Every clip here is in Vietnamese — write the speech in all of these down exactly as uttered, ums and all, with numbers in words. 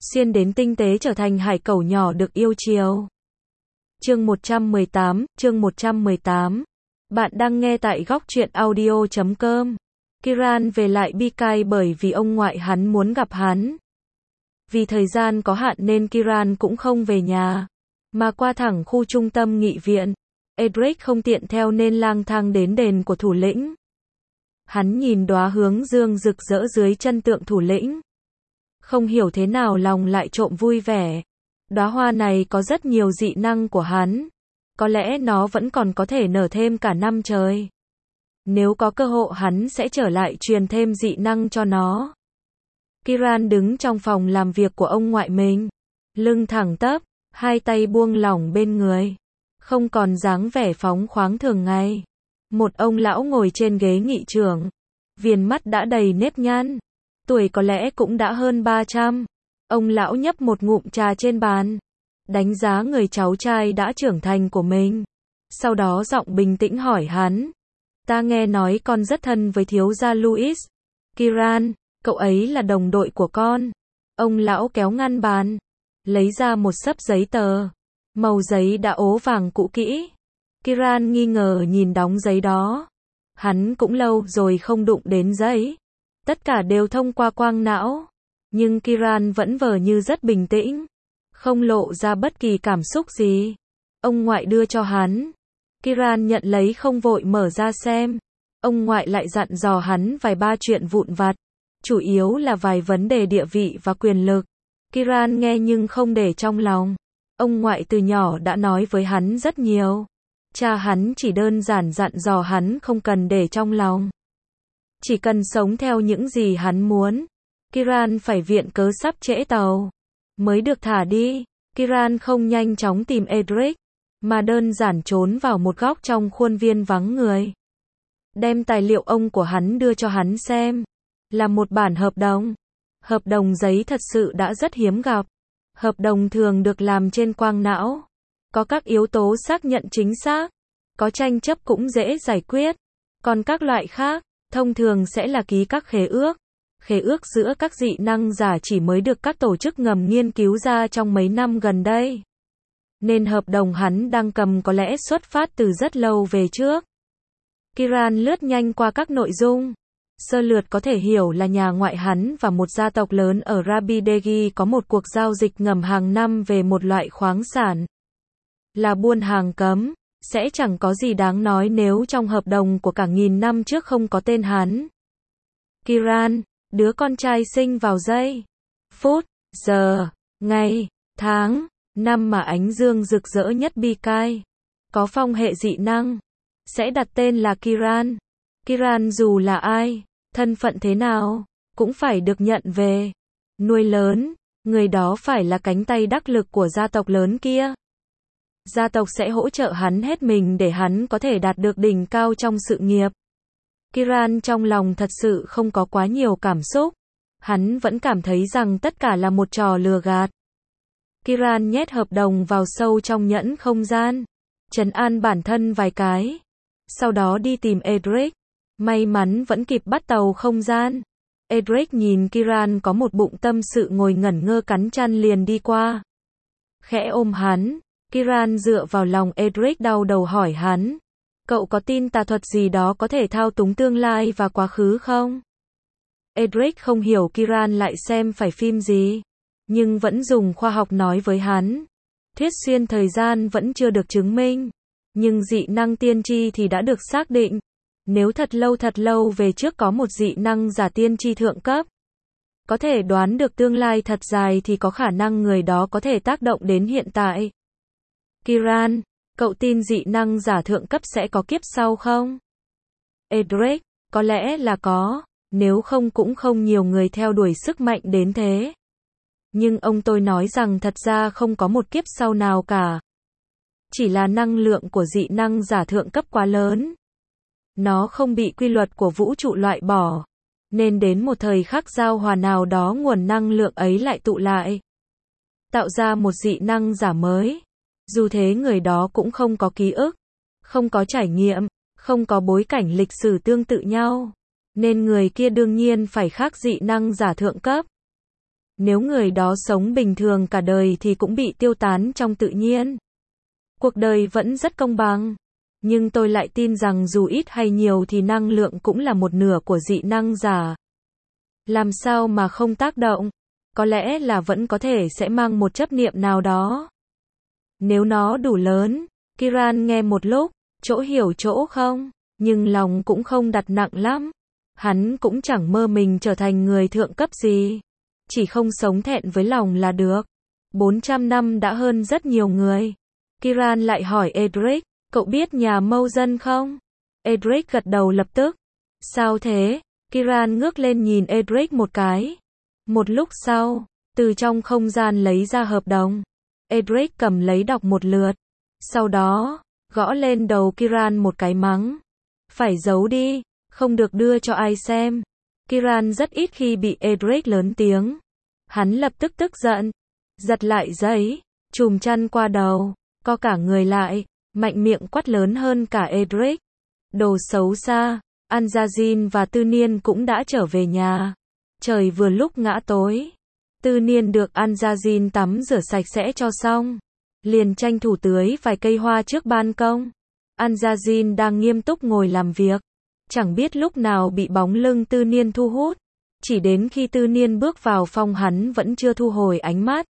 xuyên đến tinh tế trở thành hải cẩu nhỏ được yêu chiều. Chương một trăm mười tám, chương một trăm mười tám. Bạn đang nghe tại góc truyện audio chấm com. Kiran về lại Bikai bởi vì ông ngoại hắn muốn gặp hắn. Vì thời gian có hạn nên Kiran cũng không về nhà, mà qua thẳng khu trung tâm nghị viện. Edric không tiện theo nên lang thang đến đền của thủ lĩnh. Hắn nhìn đóa hướng dương rực rỡ dưới chân tượng thủ lĩnh. Không hiểu thế nào lòng lại trộm vui vẻ. Đóa hoa này có rất nhiều dị năng của hắn. Có lẽ nó vẫn còn có thể nở thêm cả năm trời. Nếu có cơ hội hắn sẽ trở lại truyền thêm dị năng cho nó. Kiran đứng trong phòng làm việc của ông ngoại mình. Lưng thẳng tắp, hai tay buông lỏng bên người. Không còn dáng vẻ phóng khoáng thường ngày. Một ông lão ngồi trên ghế nghị trưởng. Viền mắt đã đầy nếp nhăn. Tuổi có lẽ cũng đã hơn ba trăm. Ông lão nhấp một ngụm trà trên bàn. Đánh giá người cháu trai đã trưởng thành của mình. Sau đó giọng bình tĩnh hỏi hắn. Ta nghe nói con rất thân với thiếu gia Louis. Kiran, cậu ấy là đồng đội của con. Ông lão kéo ngăn bàn. Lấy ra một xấp giấy tờ. Màu giấy đã ố vàng cũ kỹ. Kiran nghi ngờ nhìn đóng giấy đó. Hắn cũng lâu rồi không đụng đến giấy. Tất cả đều thông qua quang não. Nhưng Kiran vẫn vờ như rất bình tĩnh. Không lộ ra bất kỳ cảm xúc gì. Ông ngoại đưa cho hắn. Kiran nhận lấy không vội mở ra xem. Ông ngoại lại dặn dò hắn vài ba chuyện vụn vặt. Chủ yếu là vài vấn đề địa vị và quyền lực. Kiran nghe nhưng không để trong lòng. Ông ngoại từ nhỏ đã nói với hắn rất nhiều. Cha hắn chỉ đơn giản dặn dò hắn không cần để trong lòng. Chỉ cần sống theo những gì hắn muốn. Kiran phải viện cớ sắp trễ tàu. Mới được thả đi. Kiran không nhanh chóng tìm Edric. Mà đơn giản trốn vào một góc trong khuôn viên vắng người. Đem tài liệu ông của hắn đưa cho hắn xem. Là một bản hợp đồng. Hợp đồng giấy thật sự đã rất hiếm gặp. Hợp đồng thường được làm trên quang não. Có các yếu tố xác nhận chính xác. Có tranh chấp cũng dễ giải quyết. Còn các loại khác, thông thường sẽ là ký các khế ước. Khế ước giữa các dị năng giả chỉ mới được các tổ chức ngầm nghiên cứu ra trong mấy năm gần đây. Nên hợp đồng hắn đang cầm có lẽ xuất phát từ rất lâu về trước. Kiran lướt nhanh qua các nội dung. Sơ lược có thể hiểu là nhà ngoại hắn và một gia tộc lớn ở Rabidegi có một cuộc giao dịch ngầm hàng năm về một loại khoáng sản. Là buôn hàng cấm, sẽ chẳng có gì đáng nói nếu trong hợp đồng của cả nghìn năm trước không có tên hắn. Kiran, đứa con trai sinh vào giây, phút, giờ, ngày, tháng, năm mà ánh dương rực rỡ nhất Bikai. Có phong hệ dị năng. Sẽ đặt tên là Kiran. Kiran dù là ai, thân phận thế nào, cũng phải được nhận về. Nuôi lớn, người đó phải là cánh tay đắc lực của gia tộc lớn kia. Gia tộc sẽ hỗ trợ hắn hết mình để hắn có thể đạt được đỉnh cao trong sự nghiệp. Kiran trong lòng thật sự không có quá nhiều cảm xúc. Hắn vẫn cảm thấy rằng tất cả là một trò lừa gạt. Kiran nhét hợp đồng vào sâu trong nhẫn không gian. Trấn an bản thân vài cái. Sau đó đi tìm Edric. May mắn vẫn kịp bắt tàu không gian. Edric nhìn Kiran có một bụng tâm sự ngồi ngẩn ngơ cắn chăn liền đi qua. Khẽ ôm hắn. Kiran dựa vào lòng Edric đau đầu hỏi hắn. Cậu có tin tà thuật gì đó có thể thao túng tương lai và quá khứ không? Edric không hiểu Kiran lại xem phải phim gì. Nhưng vẫn dùng khoa học nói với hắn. Thuyết xuyên thời gian vẫn chưa được chứng minh. Nhưng dị năng tiên tri thì đã được xác định. Nếu thật lâu thật lâu về trước có một dị năng giả tiên tri thượng cấp. Có thể đoán được tương lai thật dài thì có khả năng người đó có thể tác động đến hiện tại. Kiran, cậu tin dị năng giả thượng cấp sẽ có kiếp sau không? Edric, có lẽ là có. Nếu không cũng không nhiều người theo đuổi sức mạnh đến thế. Nhưng ông tôi nói rằng thật ra không có một kiếp sau nào cả. Chỉ là năng lượng của dị năng giả thượng cấp quá lớn. Nó không bị quy luật của vũ trụ loại bỏ. Nên đến một thời khắc giao hòa nào đó nguồn năng lượng ấy lại tụ lại. Tạo ra một dị năng giả mới. Dù thế người đó cũng không có ký ức. Không có trải nghiệm. Không có bối cảnh lịch sử tương tự nhau. Nên người kia đương nhiên phải khác dị năng giả thượng cấp. Nếu người đó sống bình thường cả đời thì cũng bị tiêu tán trong tự nhiên. Cuộc đời vẫn rất công bằng. Nhưng tôi lại tin rằng dù ít hay nhiều thì năng lượng cũng là một nửa của dị năng giả. Làm sao mà không tác động? Có lẽ là vẫn có thể sẽ mang một chấp niệm nào đó. Nếu nó đủ lớn, Kiran nghe một lúc, chỗ hiểu chỗ không, nhưng lòng cũng không đặt nặng lắm. Hắn cũng chẳng mơ mình trở thành người thượng cấp gì. Chỉ không sống thẹn với lòng là được. bốn trăm năm đã hơn rất nhiều người. Kiran lại hỏi Edric, cậu biết nhà Mâu Dân không? Edric gật đầu lập tức. Sao thế? Kiran ngước lên nhìn Edric một cái. Một lúc sau, từ trong không gian lấy ra hợp đồng. Edric cầm lấy đọc một lượt. Sau đó, gõ lên đầu Kiran một cái mắng. Phải giấu đi, không được đưa cho ai xem. Kiran rất ít khi bị Edric lớn tiếng. Hắn lập tức tức giận. Giật lại giấy, chùm chăn qua đầu, co cả người lại, mạnh miệng quát lớn hơn cả Edric. Đồ xấu xa, Anjazin và Tư Niên cũng đã trở về nhà. Trời vừa lúc ngã tối. Tư Niên được Anjazin tắm rửa sạch sẽ cho xong. Liền tranh thủ tưới vài cây hoa trước ban công. Anjazin đang nghiêm túc ngồi làm việc. Chẳng biết lúc nào bị bóng lưng Tư Niên thu hút. Chỉ đến khi Tư Niên bước vào phòng hắn vẫn chưa thu hồi ánh mắt.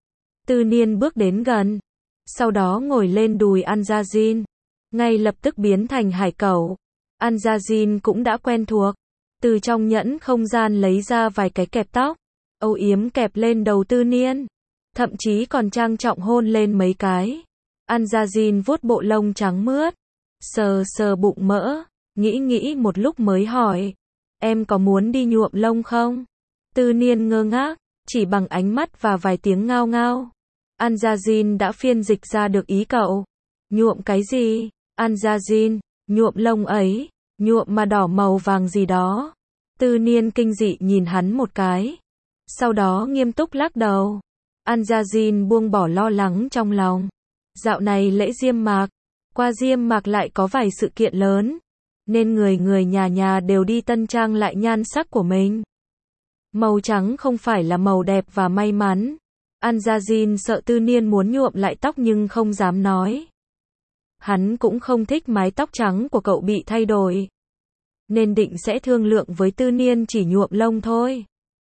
Tư Niên bước đến gần. Sau đó ngồi lên đùi Anjazin. Ngay lập tức biến thành hải cẩu. Anjazin cũng đã quen thuộc. Từ trong nhẫn không gian lấy ra vài cái kẹp tóc. Âu yếm kẹp lên đầu Tư Niên. Thậm chí còn trang trọng hôn lên mấy cái. Anjazin vuốt bộ lông trắng mướt. Sờ sờ bụng mỡ. Nghĩ nghĩ một lúc mới hỏi. Em có muốn đi nhuộm lông không? Tư Niên ngơ ngác. Chỉ bằng ánh mắt và vài tiếng ngao ngao. Anjazin đã phiên dịch ra được ý cậu. Nhuộm cái gì? Anjazin, nhuộm lông ấy. Nhuộm mà đỏ màu vàng gì đó. Tư Niên kinh dị nhìn hắn một cái. Sau đó nghiêm túc lắc đầu. Anjazin buông bỏ lo lắng trong lòng. Dạo này lễ diêm mạc. Qua diêm mạc lại có vài sự kiện lớn. Nên người người nhà nhà đều đi tân trang lại nhan sắc của mình. Màu trắng không phải là màu đẹp và may mắn. Anjazin sợ Tư Niên muốn nhuộm lại tóc nhưng không dám nói. Hắn cũng không thích mái tóc trắng của cậu bị thay đổi. Nên định sẽ thương lượng với Tư Niên chỉ nhuộm lông thôi.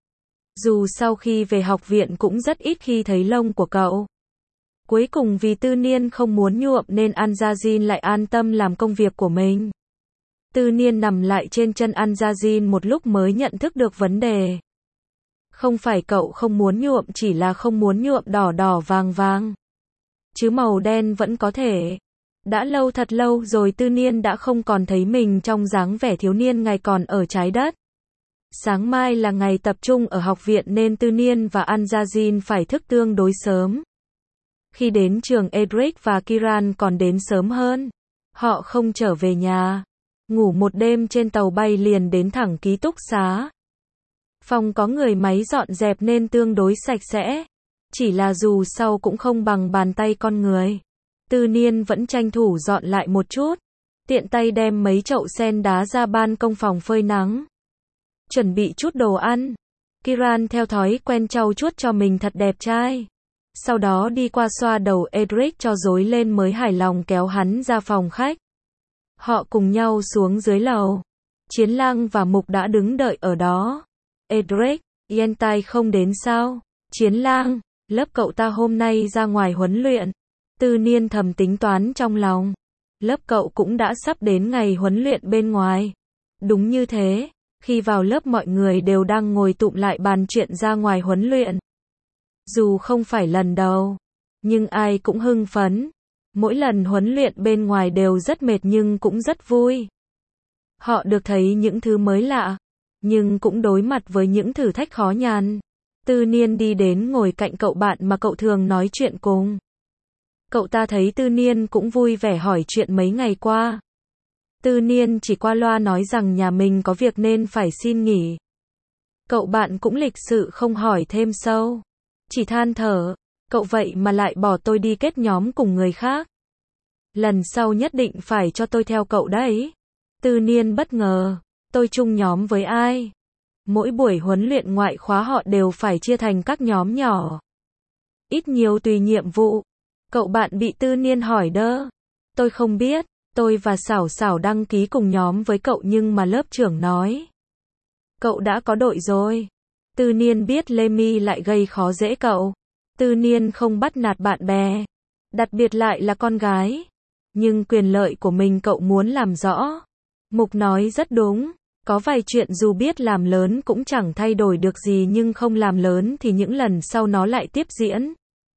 Dù sau khi về học viện cũng rất ít khi thấy lông của cậu. Cuối cùng vì Tư Niên không muốn nhuộm nên Anjazin lại an tâm làm công việc của mình. Tư Niên nằm lại trên chân Anjazin một lúc mới nhận thức được vấn đề. Không phải cậu không muốn nhuộm, chỉ là không muốn nhuộm đỏ đỏ vàng vàng. Chứ màu đen vẫn có thể. Đã lâu thật lâu rồi Tư Niên đã không còn thấy mình trong dáng vẻ thiếu niên ngày còn ở trái đất. Sáng mai là ngày tập trung ở học viện nên Tư Niên và Anjazin phải thức tương đối sớm. Khi đến trường Edric và Kiran còn đến sớm hơn. Họ không trở về nhà. Ngủ một đêm trên tàu bay liền đến thẳng ký túc xá. Phòng có người máy dọn dẹp nên tương đối sạch sẽ. Chỉ là dù sao cũng không bằng bàn tay con người. Tư Niên vẫn tranh thủ dọn lại một chút. Tiện tay đem mấy chậu sen đá ra ban công phòng phơi nắng. Chuẩn bị chút đồ ăn. Kiran theo thói quen trau chuốt cho mình thật đẹp trai. Sau đó đi qua xoa đầu Edric cho rối lên mới hài lòng kéo hắn ra phòng khách. Họ cùng nhau xuống dưới lầu. Chiến Lang và Mục đã đứng đợi ở đó. Edric, Yentai không đến sao? Chiến Lang, lớp cậu ta hôm nay ra ngoài huấn luyện. Tư Niên thầm tính toán trong lòng. Lớp cậu cũng đã sắp đến ngày huấn luyện bên ngoài. Đúng như thế, khi vào lớp mọi người đều đang ngồi tụm lại bàn chuyện ra ngoài huấn luyện. Dù không phải lần đầu, nhưng ai cũng hưng phấn. Mỗi lần huấn luyện bên ngoài đều rất mệt nhưng cũng rất vui. Họ được thấy những thứ mới lạ, nhưng cũng đối mặt với những thử thách khó nhằn. Tư Niên đi đến ngồi cạnh cậu bạn mà cậu thường nói chuyện cùng. Cậu ta thấy Tư Niên cũng vui vẻ hỏi chuyện mấy ngày qua. Tư Niên chỉ qua loa nói rằng nhà mình có việc nên phải xin nghỉ. Cậu bạn cũng lịch sự không hỏi thêm sâu. Chỉ than thở, cậu vậy mà lại bỏ tôi đi kết nhóm cùng người khác. Lần sau nhất định phải cho tôi theo cậu đấy. Tư Niên bất ngờ, tôi chung nhóm với ai? Mỗi buổi huấn luyện ngoại khóa họ đều phải chia thành các nhóm nhỏ. Ít nhiều tùy nhiệm vụ. Cậu bạn bị Tư Niên hỏi đơ. Tôi không biết, tôi và Xảo Xảo đăng ký cùng nhóm với cậu nhưng mà lớp trưởng nói. Cậu đã có đội rồi. Tư Niên biết Lê Mi lại gây khó dễ cậu. Tư Niên không bắt nạt bạn bè. Đặc biệt lại là con gái. Nhưng quyền lợi của mình cậu muốn làm rõ. Mục nói rất đúng. Có vài chuyện dù biết làm lớn cũng chẳng thay đổi được gì nhưng không làm lớn thì những lần sau nó lại tiếp diễn.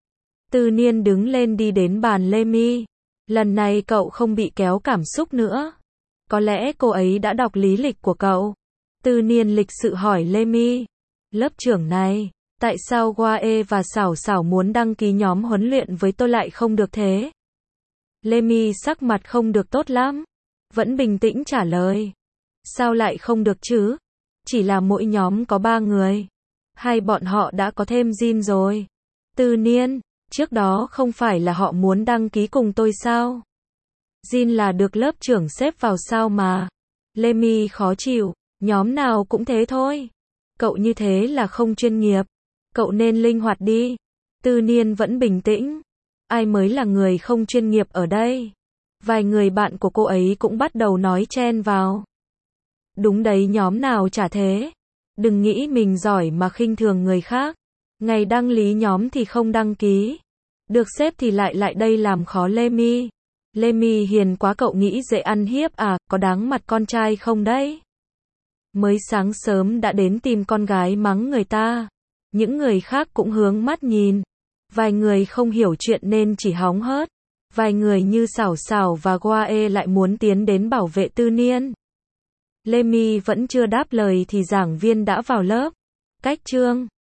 Tư Niên đứng lên đi đến bàn Lê Mi. Lần này cậu không bị kéo cảm xúc nữa. Có lẽ cô ấy đã đọc lý lịch của cậu. Tư Niên lịch sự hỏi Lê Mi. Lớp trưởng này, tại sao Goae và Xảo Xảo muốn đăng ký nhóm huấn luyện với tôi lại không được thế? Lê Mi sắc mặt không được tốt lắm. Vẫn bình tĩnh trả lời. Sao lại không được chứ? Chỉ là mỗi nhóm có ba người. Hay bọn họ đã có thêm Jin rồi? Tư Niên, trước đó không phải là họ muốn đăng ký cùng tôi sao? Jin là được lớp trưởng xếp vào sao mà? Lê Mi khó chịu. Nhóm nào cũng thế thôi. Cậu như thế là không chuyên nghiệp. Cậu nên linh hoạt đi. Tư Niên vẫn bình tĩnh. Ai mới là người không chuyên nghiệp ở đây? Vài người bạn của cô ấy cũng bắt đầu nói chen vào. Đúng đấy, nhóm nào chả thế. Đừng nghĩ mình giỏi mà khinh thường người khác. Ngày đăng lý nhóm thì không đăng ký. Được xếp thì lại lại đây làm khó Lê Mi. Lê Mi hiền quá, cậu nghĩ dễ ăn hiếp à, có đáng mặt con trai không đấy? Mới sáng sớm đã đến tìm con gái mắng người ta. Những người khác cũng hướng mắt nhìn. Vài người không hiểu chuyện nên chỉ hóng hớt. Vài người như Xảo Xảo và Goae lại muốn tiến đến bảo vệ Tư Niên. Lê Mi vẫn chưa đáp lời thì giảng viên đã vào lớp. Cách chương